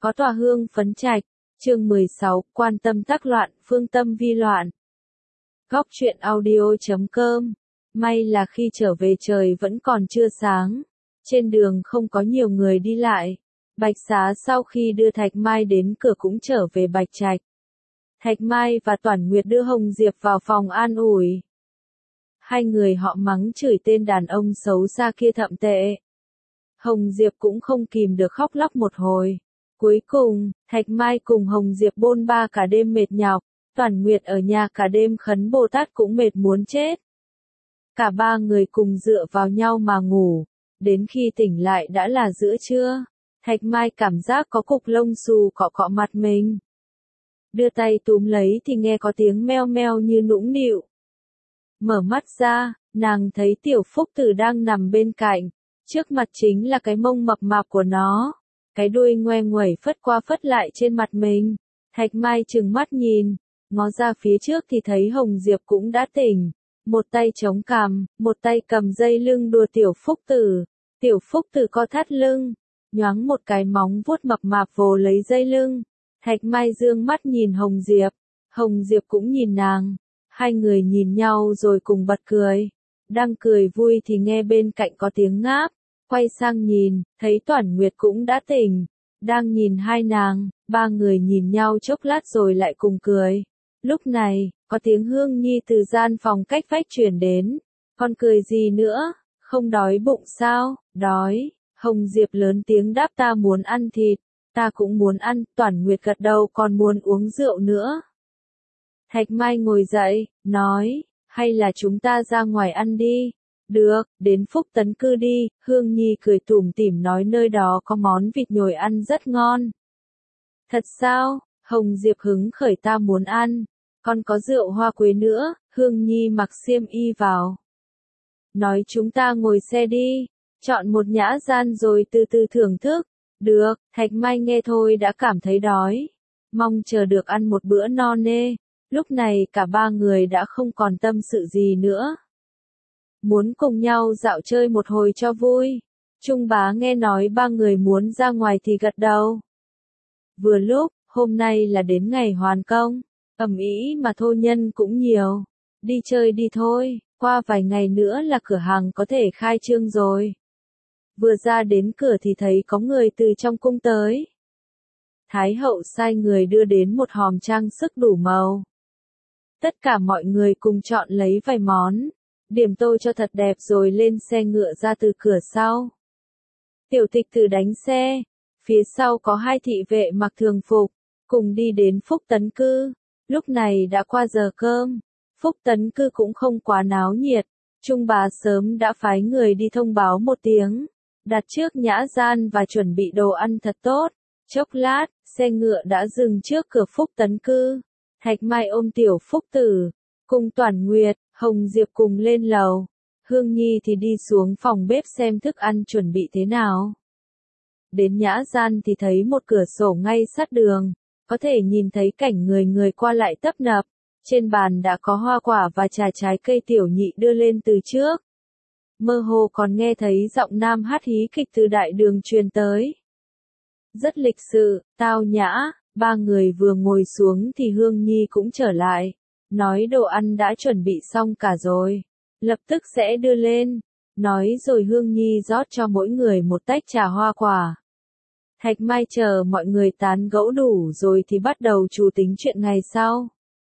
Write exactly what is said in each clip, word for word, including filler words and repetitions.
Có tòa hương phấn trạch, chương mười sáu, quan tâm tác loạn, phương tâm vi loạn. Góc truyện audio chấm com. May là khi trở về trời vẫn còn chưa sáng. Trên đường không có nhiều người đi lại. Bạch Xá sau khi đưa Thạch Mai đến cửa cũng trở về Bạch Trạch. Thạch Mai và Toản Nguyệt đưa Hồng Diệp vào phòng an ủi. Hai người họ mắng chửi tên đàn ông xấu xa kia thậm tệ. Hồng Diệp cũng không kìm được khóc lóc một hồi. Cuối cùng, Thạch Mai cùng Hồng Diệp bôn ba cả đêm mệt nhọc, Toản Nguyệt ở nhà cả đêm khấn Bồ Tát cũng mệt muốn chết. Cả ba người cùng dựa vào nhau mà ngủ, đến khi tỉnh lại đã là giữa trưa. Thạch Mai cảm giác có cục lông xù cọ cọ mặt mình. Đưa tay túm lấy thì nghe có tiếng meo meo như nũng nịu. Mở mắt ra, nàng thấy Tiểu Phúc Tử đang nằm bên cạnh, trước mặt chính là cái mông mập mạp của nó. Cái đuôi ngoe nguẩy phất qua phất lại trên mặt mình. Thạch Mai trừng mắt nhìn, ngó ra phía trước thì thấy Hồng Diệp cũng đã tỉnh. Một tay chống cằm, một tay cầm dây lưng đùa Tiểu Phúc Tử. Tiểu Phúc Tử co thắt lưng, nhoáng một cái móng vuốt mập mạp vồ lấy dây lưng. Thạch Mai dương mắt nhìn Hồng Diệp, Hồng Diệp cũng nhìn nàng. Hai người nhìn nhau rồi cùng bật cười. Đang cười vui thì nghe bên cạnh có tiếng ngáp. Quay sang nhìn, thấy Toản Nguyệt cũng đã tỉnh. Đang nhìn hai nàng, ba người nhìn nhau chốc lát rồi lại cùng cười. Lúc này, có tiếng Hương Nhi từ gian phòng cách vách truyền đến. Con cười gì nữa, không đói bụng sao? Đói. Hồng Diệp lớn tiếng đáp, ta muốn ăn thịt. Ta cũng muốn ăn. Toản Nguyệt gật đầu, còn muốn uống rượu nữa. Thạch Mai ngồi dậy, nói, hay là chúng ta ra ngoài ăn đi. Được, đến Phúc Tấn Cư đi. Hương Nhi cười tủm tỉm nói nơi đó có món vịt nhồi ăn rất ngon. Thật sao? Hồng Diệp hứng khởi, ta muốn ăn. Còn có rượu hoa quế nữa. Hương Nhi mặc xiêm y vào. Nói chúng ta ngồi xe đi. Chọn một nhã gian rồi từ từ thưởng thức. Được, Thạch Mai nghe thôi đã cảm thấy đói. Mong chờ được ăn một bữa no nê. Lúc này cả ba người đã không còn tâm sự gì nữa. Muốn cùng nhau dạo chơi một hồi cho vui. Trung Bá nghe nói ba người muốn ra ngoài thì gật đầu. Vừa lúc, hôm nay là đến ngày hoàn công, ầm ĩ mà thô nhân cũng nhiều. Đi chơi đi thôi, qua vài ngày nữa là cửa hàng có thể khai trương rồi. Vừa ra đến cửa thì thấy có người từ trong cung tới. Thái hậu sai người đưa đến một hòm trang sức đủ màu. Tất cả mọi người cùng chọn lấy vài món. Điểm tô cho thật đẹp rồi lên xe ngựa ra từ cửa sau. Tiểu Tịch Tử đánh xe, phía sau có hai thị vệ mặc thường phục, cùng đi đến Phúc Tấn Cư. Lúc này đã qua giờ cơm, Phúc Tấn Cư cũng không quá náo nhiệt. Trung Bá sớm đã phái người đi thông báo một tiếng, đặt trước nhã gian và chuẩn bị đồ ăn thật tốt. Chốc lát, xe ngựa đã dừng trước cửa Phúc Tấn Cư. Thạch Mai ôm Tiểu Phúc Tử, cùng Toản Nguyệt, Hồng Diệp cùng lên lầu. Hương Nhi thì đi xuống phòng bếp xem thức ăn chuẩn bị thế nào. Đến nhã gian thì thấy một cửa sổ ngay sát đường, có thể nhìn thấy cảnh người người qua lại tấp nập. Trên bàn đã có hoa quả và trà trái cây Tiểu Nhị đưa lên từ trước. Mơ hồ còn nghe thấy giọng nam hát hí kịch từ đại đường truyền tới. Rất lịch sự, tao nhã. Ba người vừa ngồi xuống thì Hương Nhi cũng trở lại. Nói đồ ăn đã chuẩn bị xong cả rồi. Lập tức sẽ đưa lên. Nói rồi Hương Nhi rót cho mỗi người một tách trà hoa quả. Thạch Mai chờ mọi người tán gẫu đủ rồi thì bắt đầu chủ tính chuyện ngày sau.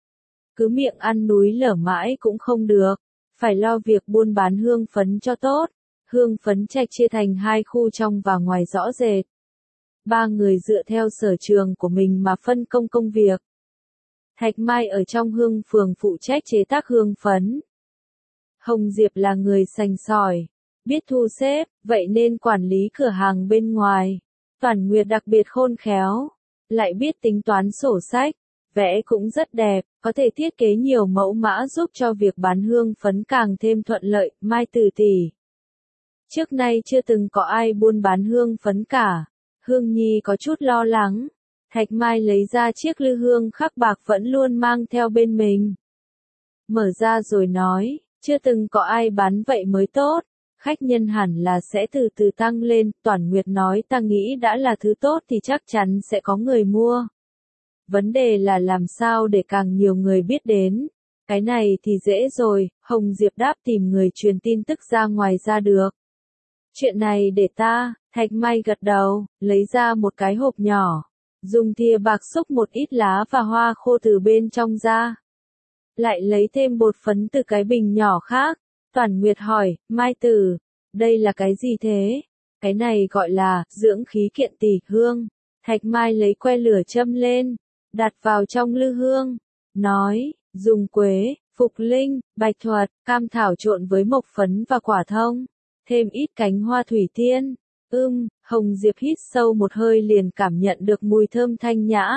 Cứ miệng ăn núi lở mãi cũng không được. Phải lo việc buôn bán hương phấn cho tốt. Hương phấn Trạch chia thành hai khu trong và ngoài rõ rệt. Ba người dựa theo sở trường của mình mà phân công công việc. Thạch Mai ở trong hương phường phụ trách chế tác hương phấn. Hồng Diệp là người sành sỏi, biết thu xếp, vậy nên quản lý cửa hàng bên ngoài. Toản Nguyệt đặc biệt khôn khéo, lại biết tính toán sổ sách, vẽ cũng rất đẹp, có thể thiết kế nhiều mẫu mã giúp cho việc bán hương phấn càng thêm thuận lợi. Mai Tử tỷ, trước nay chưa từng có ai buôn bán hương phấn cả. Hương Nhi có chút lo lắng. Thạch Mai lấy ra chiếc lư hương khắc bạc vẫn luôn mang theo bên mình. Mở ra rồi nói, chưa từng có ai bán vậy mới tốt. khách nhân hẳn là sẽ từ từ tăng lên, Toản Nguyệt nói ta nghĩ đã là thứ tốt thì chắc chắn sẽ có người mua. Vấn đề là làm sao để càng nhiều người biết đến. Cái này thì dễ rồi, Hồng Diệp đáp tìm người truyền tin tức ra ngoài ra được. Chuyện này để ta, Thạch Mai gật đầu, lấy ra một cái hộp nhỏ. Dùng thìa bạc xúc một ít lá và hoa khô từ bên trong ra. Lại lấy thêm bột phấn từ cái bình nhỏ khác. Toản Nguyệt hỏi, Mai Tử, đây là cái gì thế? Cái này gọi là, dưỡng khí kiện tỷ hương. Thạch Mai lấy que lửa châm lên, đặt vào trong lư hương. Nói, dùng quế, phục linh, bạch thuật, cam thảo trộn với mộc phấn và quả thông. Thêm ít cánh hoa thủy tiên. Ưm, Hồng Diệp hít sâu một hơi liền cảm nhận được mùi thơm thanh nhã.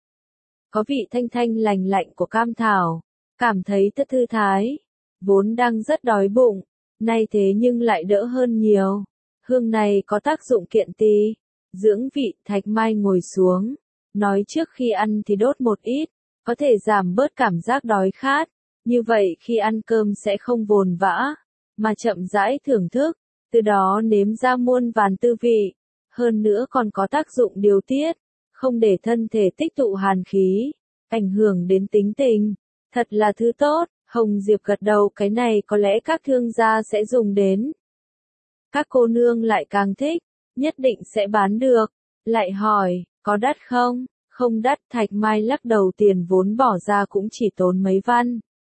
Có vị thanh thanh lành lạnh của cam thảo. Cảm thấy rất thư thái. Vốn đang rất đói bụng. Nay thế nhưng lại đỡ hơn nhiều. Hương này có tác dụng kiện tỳ, dưỡng vị. Thạch Mai ngồi xuống. Nói trước khi ăn thì đốt một ít. Có thể giảm bớt cảm giác đói khát. Như vậy khi ăn cơm sẽ không vồn vã. Mà chậm rãi thưởng thức. Từ đó nếm ra muôn vàn tư vị. Hơn nữa còn có tác dụng điều tiết. Không để thân thể tích tụ hàn khí. Ảnh hưởng đến tính tình. Thật là thứ tốt. Hồng Diệp gật đầu, cái này có lẽ các thương gia sẽ dùng đến. Các cô nương lại càng thích. Nhất định sẽ bán được. Lại hỏi, có đắt không? Không đắt. Thạch Mai lắc đầu, tiền vốn bỏ ra cũng chỉ tốn mấy văn.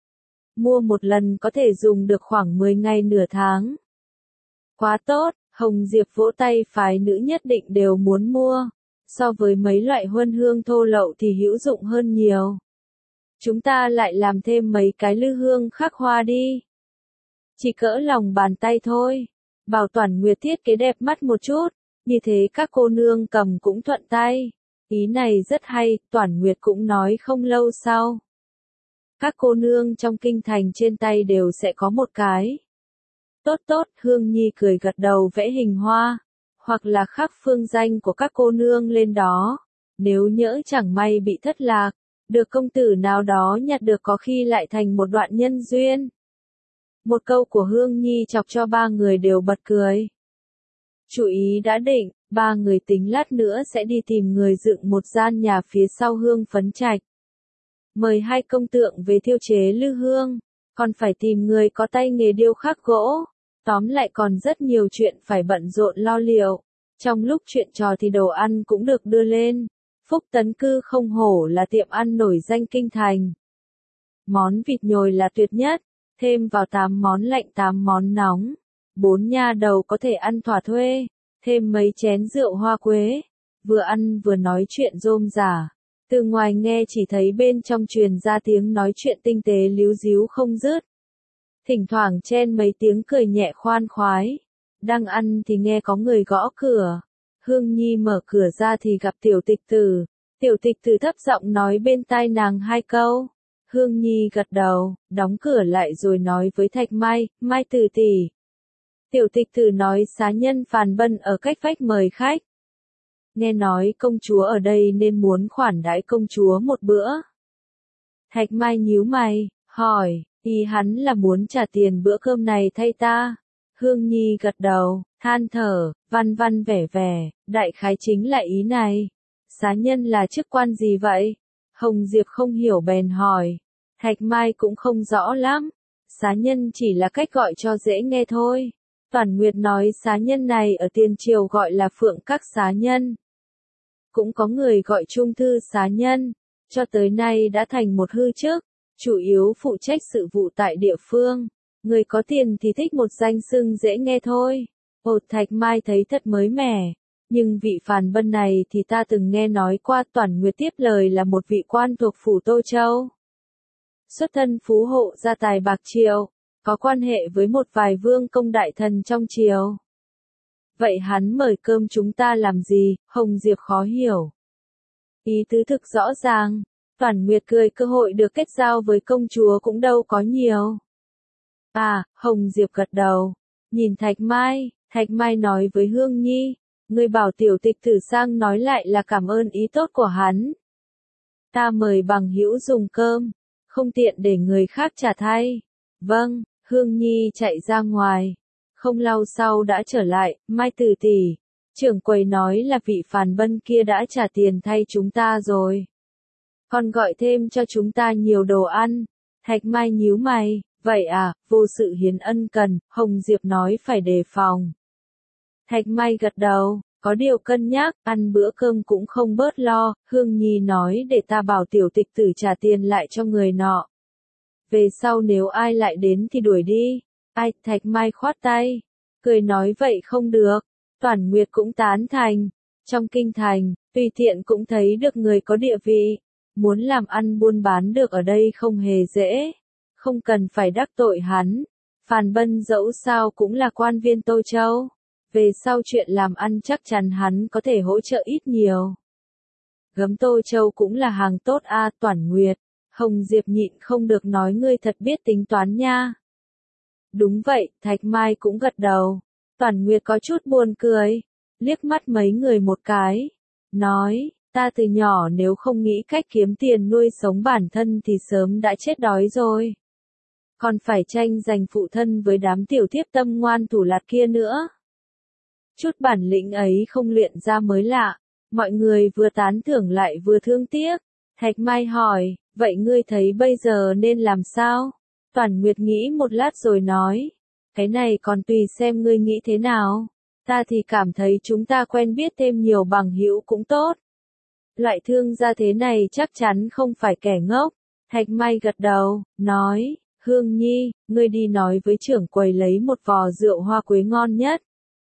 Mua một lần có thể dùng được khoảng mười ngày nửa tháng. Quá tốt, Hồng Diệp vỗ tay, phái nữ nhất định đều muốn mua. So với mấy loại huân hương thô lậu thì hữu dụng hơn nhiều. Chúng ta lại làm thêm mấy cái lư hương khắc hoa đi. Chỉ cỡ lòng bàn tay thôi. Bảo Toản Nguyệt thiết kế đẹp mắt một chút. Như thế các cô nương cầm cũng thuận tay. Ý này rất hay, Toản Nguyệt cũng nói không lâu sau. Các cô nương trong kinh thành trên tay đều sẽ có một cái. Tốt tốt, Hương Nhi cười gật đầu, vẽ hình hoa. Hoặc là khắc phương danh của các cô nương lên đó. Nếu nhỡ chẳng may bị thất lạc. Được công tử nào đó nhặt được có khi lại thành một đoạn nhân duyên. Một câu của Hương Nhi chọc cho ba người đều bật cười. Chủ ý đã định, ba người tính lát nữa sẽ đi tìm người dựng một gian nhà phía sau Hương Phấn Trạch. Mời hai công tượng về thiêu chế lư hương, còn phải tìm người có tay nghề điêu khắc gỗ. Tóm lại còn rất nhiều chuyện phải bận rộn lo liệu. Trong lúc chuyện trò thì đồ ăn cũng được đưa lên. Phúc Tấn Cư không hổ là tiệm ăn nổi danh kinh thành. Món vịt nhồi là tuyệt nhất, thêm vào tám món lạnh tám món nóng. Bốn nha đầu có thể ăn thỏa thuê, thêm mấy chén rượu hoa quế. Vừa ăn vừa nói chuyện rôm rả. Từ ngoài nghe chỉ thấy bên trong truyền ra tiếng nói chuyện tinh tế líu díu không dứt. Thỉnh thoảng chen mấy tiếng cười nhẹ khoan khoái. Đang ăn thì nghe có người gõ cửa. Hương Nhi mở cửa ra thì gặp Tiểu Tịch Tử. Tiểu Tịch Tử thấp giọng nói bên tai nàng hai câu. Hương Nhi gật đầu, đóng cửa lại rồi nói với Thạch Mai, Mai Tử tỷ. Tiểu Tịch Tử nói xá nhân Phàn Bân ở cách vách mời khách. Nghe nói công chúa ở đây nên muốn khoản đãi công chúa một bữa. Thạch Mai nhíu mày, hỏi, ý hắn là muốn trả tiền bữa cơm này thay ta. Hương Nhi gật đầu, than thở, văn văn vẻ vẻ, đại khái chính là ý này. Xá nhân là chức quan gì vậy? Hồng Diệp không hiểu bèn hỏi. Thạch Mai cũng không rõ lắm. Xá nhân chỉ là cách gọi cho dễ nghe thôi. Toản Nguyệt nói xá nhân này ở tiền triều gọi là phượng các xá nhân. Cũng có người gọi trung thư xá nhân. Cho tới nay đã thành một hư chức. Chủ yếu phụ trách sự vụ tại địa phương. Người có tiền thì thích một danh xưng dễ nghe thôi. Ồ, Thạch Mai thấy thật mới mẻ. Nhưng vị Phàn Bân này thì ta từng nghe nói qua. Toản Nguyệt tiếp lời là một vị quan thuộc phủ Tô Châu. Xuất thân phú hộ gia tài bạc triệu. Có quan hệ với một vài vương công đại thần trong triều. Vậy hắn mời cơm chúng ta làm gì? Hồng Diệp khó hiểu. Ý tứ thực rõ ràng. Toản Nguyệt cười, cơ hội được kết giao với công chúa cũng đâu có nhiều. À, Hồng Diệp gật đầu. Nhìn Thạch Mai, Thạch Mai nói với Hương Nhi. Người bảo Tiểu Tịch Tử sang nói lại là cảm ơn ý tốt của hắn. Ta mời bằng hữu dùng cơm. Không tiện để người khác trả thay. Vâng, Hương Nhi chạy ra ngoài. Không lâu sau đã trở lại, Mai Tử tỷ, trưởng quầy nói là vị Phàn Bân kia đã trả tiền thay chúng ta rồi. Còn gọi thêm cho chúng ta nhiều đồ ăn. Thạch Mai nhíu mày, vậy à, vô sự hiến ân cần, Hồng Diệp nói phải đề phòng. Thạch Mai gật đầu, có điều cân nhắc, ăn bữa cơm cũng không bớt lo, Hương Nhi nói để ta bảo tiểu tịch tử trả tiền lại cho người nọ. Về sau nếu ai lại đến thì đuổi đi. Ai, Thạch Mai khoát tay, cười nói vậy không được. Toản Nguyệt cũng tán thành. Trong kinh thành, tùy tiện cũng thấy được người có địa vị. Muốn làm ăn buôn bán được ở đây không hề dễ. Không cần phải đắc tội hắn. Phàn Bân dẫu sao cũng là quan viên Tô Châu. Về sau chuyện làm ăn chắc chắn hắn có thể hỗ trợ ít nhiều. Gấm Tô Châu cũng là hàng tốt a à, Toản Nguyệt. Hồng Diệp nhịn không được nói ngươi thật biết tính toán nha. Đúng vậy, Thạch Mai cũng gật đầu. Toản Nguyệt có chút buồn cười, liếc mắt mấy người một cái, nói, ta từ nhỏ nếu không nghĩ cách kiếm tiền nuôi sống bản thân thì sớm đã chết đói rồi. Còn phải tranh giành phụ thân với đám tiểu thiếp tâm ngoan thủ lạt kia nữa. Chút bản lĩnh ấy không luyện ra mới lạ, mọi người vừa tán thưởng lại vừa thương tiếc. Thạch Mai hỏi, vậy ngươi thấy bây giờ nên làm sao? Toản Nguyệt nghĩ một lát rồi nói, cái này còn tùy xem ngươi nghĩ thế nào. Ta thì cảm thấy chúng ta quen biết thêm nhiều bằng hữu cũng tốt. Loại thương gia thế này chắc chắn không phải kẻ ngốc. Thạch Mai gật đầu, nói, Hương Nhi, ngươi đi nói với trưởng quầy lấy một vò rượu hoa quế ngon nhất.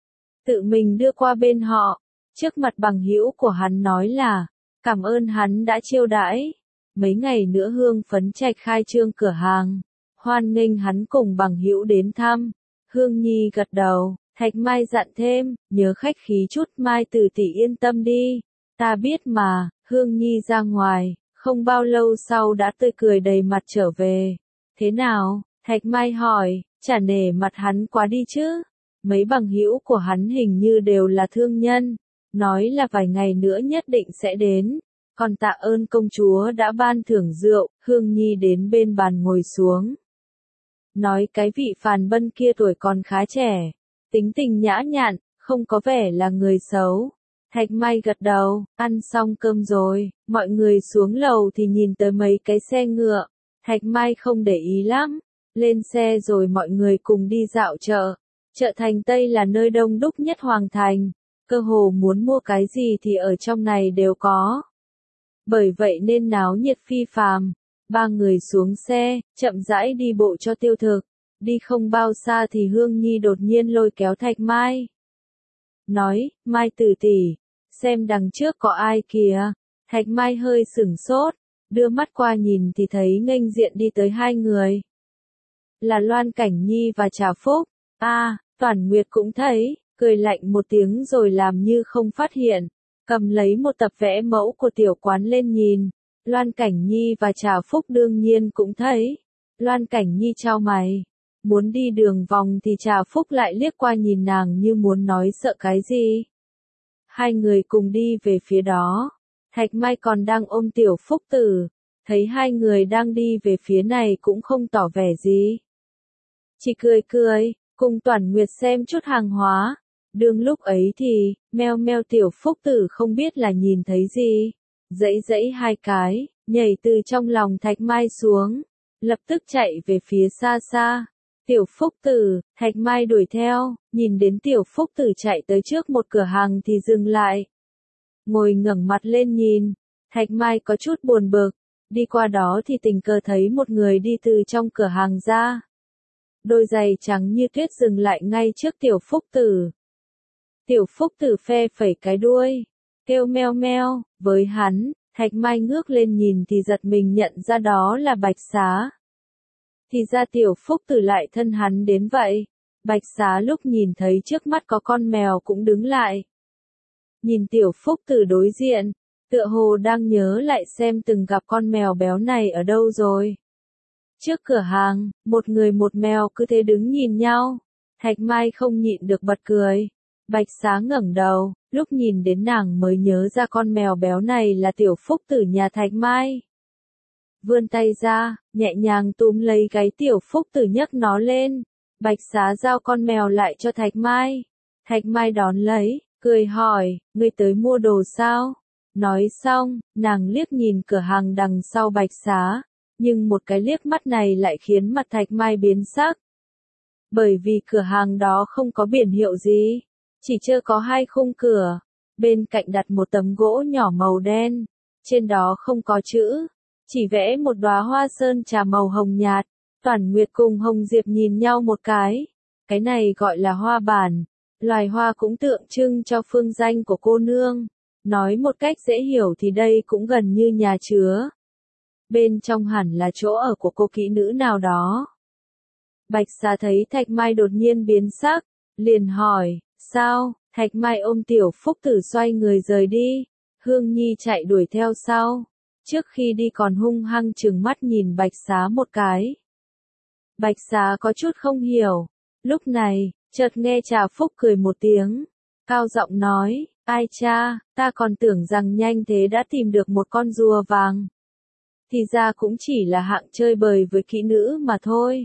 Tự mình đưa qua bên họ, trước mặt bằng hữu của hắn nói là, cảm ơn hắn đã chiêu đãi. Mấy ngày nữa Hương Phấn Trạch khai trương cửa hàng, hoan nghênh hắn cùng bằng hữu đến thăm. Hương Nhi gật đầu, Thạch Mai dặn thêm, nhớ khách khí chút, Mai Tử tỷ yên tâm đi. Ta biết mà. Hương Nhi ra ngoài, không bao lâu sau đã tươi cười đầy mặt trở về. Thế nào? Thạch Mai hỏi, chả nể mặt hắn quá đi chứ. Mấy bằng hữu của hắn hình như đều là thương nhân, nói là vài ngày nữa nhất định sẽ đến. Còn tạ ơn công chúa đã ban thưởng rượu. Hương Nhi đến bên bàn ngồi xuống. Nói cái vị Phàn Bân kia tuổi còn khá trẻ, tính tình nhã nhặn, không có vẻ là người xấu. Thạch Mai gật đầu, ăn xong cơm rồi, mọi người xuống lầu thì nhìn tới mấy cái xe ngựa. Thạch Mai không để ý lắm, lên xe rồi mọi người cùng đi dạo chợ. Chợ Thành Tây là nơi đông đúc nhất Hoàng Thành, cơ hồ muốn mua cái gì thì ở trong này đều có. Bởi vậy nên náo nhiệt phi phàm. Ba người xuống xe, chậm rãi đi bộ cho tiêu thực. Đi không bao xa thì Hương Nhi đột nhiên lôi kéo Thạch Mai. Nói, Mai Tử tỷ, xem đằng trước có ai kìa. Thạch Mai hơi sửng sốt, đưa mắt qua nhìn thì thấy nghênh diện đi tới hai người. Là Loan Cảnh Nhi và Trà Phúc. A, à, Toản Nguyệt cũng thấy, cười lạnh một tiếng rồi làm như không phát hiện. Cầm lấy một tập vẽ mẫu của tiểu quán lên nhìn. Loan Cảnh Nhi và Trà Phúc đương nhiên cũng thấy. Loan Cảnh Nhi chau mày. Muốn đi đường vòng thì Trà Phúc lại liếc qua nhìn nàng như muốn nói sợ cái gì. Hai người cùng đi về phía đó. Thạch Mai còn đang ôm tiểu Phúc Tử. Thấy hai người đang đi về phía này cũng không tỏ vẻ gì. Chỉ cười cười, cùng Toản Nguyệt xem chút hàng hóa. Đương lúc ấy thì, meo meo tiểu Phúc Tử không biết là nhìn thấy gì. Dãy dãy hai cái, nhảy từ trong lòng Thạch Mai xuống. Lập tức chạy về phía xa xa. Tiểu Phúc Tử, Thạch Mai đuổi theo, nhìn đến tiểu Phúc Tử chạy tới trước một cửa hàng thì dừng lại. Ngồi ngẩng mặt lên nhìn, Thạch Mai có chút buồn bực, đi qua đó thì tình cờ thấy một người đi từ trong cửa hàng ra. Đôi giày trắng như tuyết dừng lại ngay trước tiểu Phúc Tử. Tiểu Phúc Tử phe phẩy cái đuôi, kêu meo meo, với hắn, Thạch Mai ngước lên nhìn thì giật mình nhận ra đó là Bạch Xá. Thì ra tiểu Phúc Tử lại thân hắn đến vậy. Bạch Xá lúc nhìn thấy trước mắt có con mèo cũng đứng lại. Nhìn tiểu Phúc Tử đối diện, tựa hồ đang nhớ lại xem từng gặp con mèo béo này ở đâu rồi. Trước cửa hàng, một người một mèo cứ thế đứng nhìn nhau. Thạch Mai không nhịn được bật cười. Bạch Xá ngẩng đầu, lúc nhìn đến nàng mới nhớ ra con mèo béo này là tiểu Phúc Tử nhà Thạch Mai. Vươn tay ra, nhẹ nhàng túm lấy gáy tiểu Phúc Tử nhấc nó lên. Bạch Xá giao con mèo lại cho Thạch Mai. Thạch Mai đón lấy, cười hỏi, ngươi tới mua đồ sao? Nói xong, nàng liếc nhìn cửa hàng đằng sau Bạch Xá, nhưng một cái liếc mắt này lại khiến mặt Thạch Mai biến sắc. Bởi vì cửa hàng đó không có biển hiệu gì, chỉ trơ có hai khung cửa, bên cạnh đặt một tấm gỗ nhỏ màu đen, trên đó không có chữ, chỉ vẽ một đóa hoa sơn trà màu hồng nhạt. Toản Nguyệt cùng Hồng Diệp nhìn nhau một cái, cái này gọi là hoa bản, loài hoa cũng tượng trưng cho phương danh của cô nương, nói một cách dễ hiểu thì đây cũng gần như nhà chứa. Bên trong hẳn là chỗ ở của cô kỹ nữ nào đó. Bạch Xá thấy Thạch Mai đột nhiên biến sắc, liền hỏi, sao? Thạch Mai ôm Tiểu Phúc Tử xoay người rời đi, Hương Nhi chạy đuổi theo sau, trước khi đi còn hung hăng trừng mắt nhìn Bạch Xá một cái. Bạch Xá có chút không hiểu, lúc này, chợt nghe Trà Phúc cười một tiếng, cao giọng nói, ai cha, ta còn tưởng rằng nhanh thế đã tìm được một con rùa vàng. Thì ra cũng chỉ là hạng chơi bời với kỹ nữ mà thôi.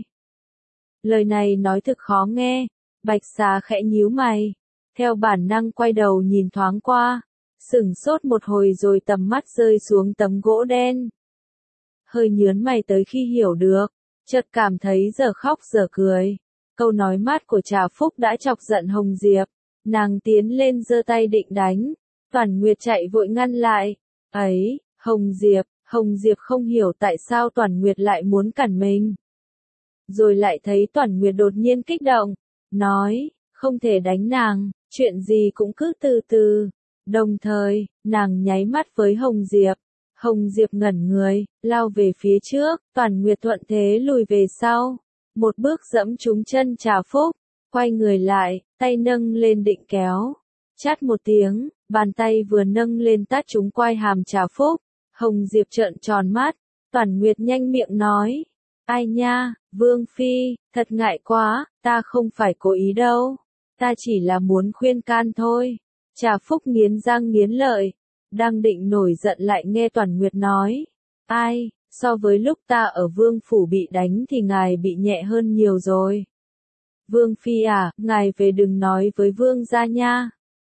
Lời này nói thực khó nghe, Bạch Xá khẽ nhíu mày, theo bản năng quay đầu nhìn thoáng qua, sửng sốt một hồi rồi tầm mắt rơi xuống tấm gỗ đen. Hơi nhớn mày tới khi hiểu được, chợt cảm thấy giờ khóc giờ cười. Câu nói mát của Trà Phúc đã chọc giận Hồng Diệp, nàng tiến lên giơ tay định đánh, Toản Nguyệt chạy vội ngăn lại. Ấy, Hồng Diệp, Hồng Diệp không hiểu tại sao Toản Nguyệt lại muốn cản mình. Rồi lại thấy Toản Nguyệt đột nhiên kích động, nói, không thể đánh nàng, chuyện gì cũng cứ từ từ. Đồng thời, nàng nháy mắt với Hồng Diệp. Hồng Diệp ngẩn người, lao về phía trước, Toản Nguyệt thuận thế lùi về sau. Một bước dẫm trúng chân Trà Phúc, quay người lại, tay nâng lên định kéo. Chát một tiếng, bàn tay vừa nâng lên tát trúng quai hàm Trà Phúc. Hồng Diệp trợn tròn mắt, Toản Nguyệt nhanh miệng nói. Ai nha, Vương Phi, thật ngại quá, ta không phải cố ý đâu. Ta chỉ là muốn khuyên can thôi. Trà Phúc nghiến răng nghiến lợi, đang định nổi giận lại nghe Toản Nguyệt nói. Ai, so với lúc ta ở Vương Phủ bị đánh thì ngài bị nhẹ hơn nhiều rồi. Vương Phi à, ngài về đừng nói với Vương gia nha.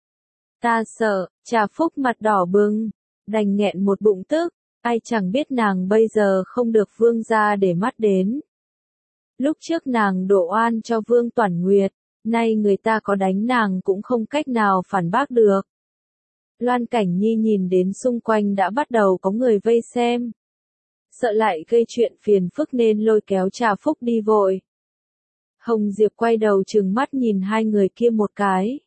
Ta sợ, Trà Phúc mặt đỏ bừng, đành nghẹn một bụng tức, ai chẳng biết nàng bây giờ không được Vương gia để mắt đến. Lúc trước nàng đổ oan cho Vương Toản Nguyệt, nay người ta có đánh nàng cũng không cách nào phản bác được. Loan Cảnh Nhi nhìn đến xung quanh đã bắt đầu có người vây xem. Sợ lại gây chuyện phiền phức nên lôi kéo Trà Phúc đi vội. Hồng Diệp quay đầu trừng mắt nhìn hai người kia một cái.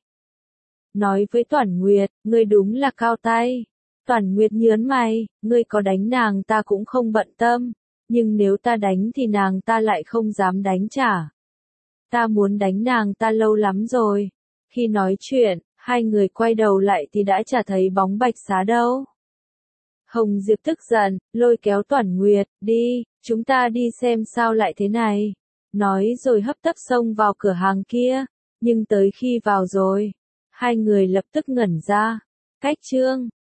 Nói với Toản Nguyệt, ngươi đúng là cao tay. Toản Nguyệt nhớn mày, ngươi có đánh nàng ta cũng không bận tâm, nhưng nếu ta đánh thì nàng ta lại không dám đánh trả. Ta muốn đánh nàng ta lâu lắm rồi. Khi nói chuyện, hai người quay đầu lại thì đã chả thấy bóng Bạch Xá đâu. Hồng Diệp tức giận, lôi kéo Toản Nguyệt, đi, chúng ta đi xem sao lại thế này. Nói rồi hấp tấp xông vào cửa hàng kia, nhưng tới khi vào rồi, hai người lập tức ngẩn ra. Cách chương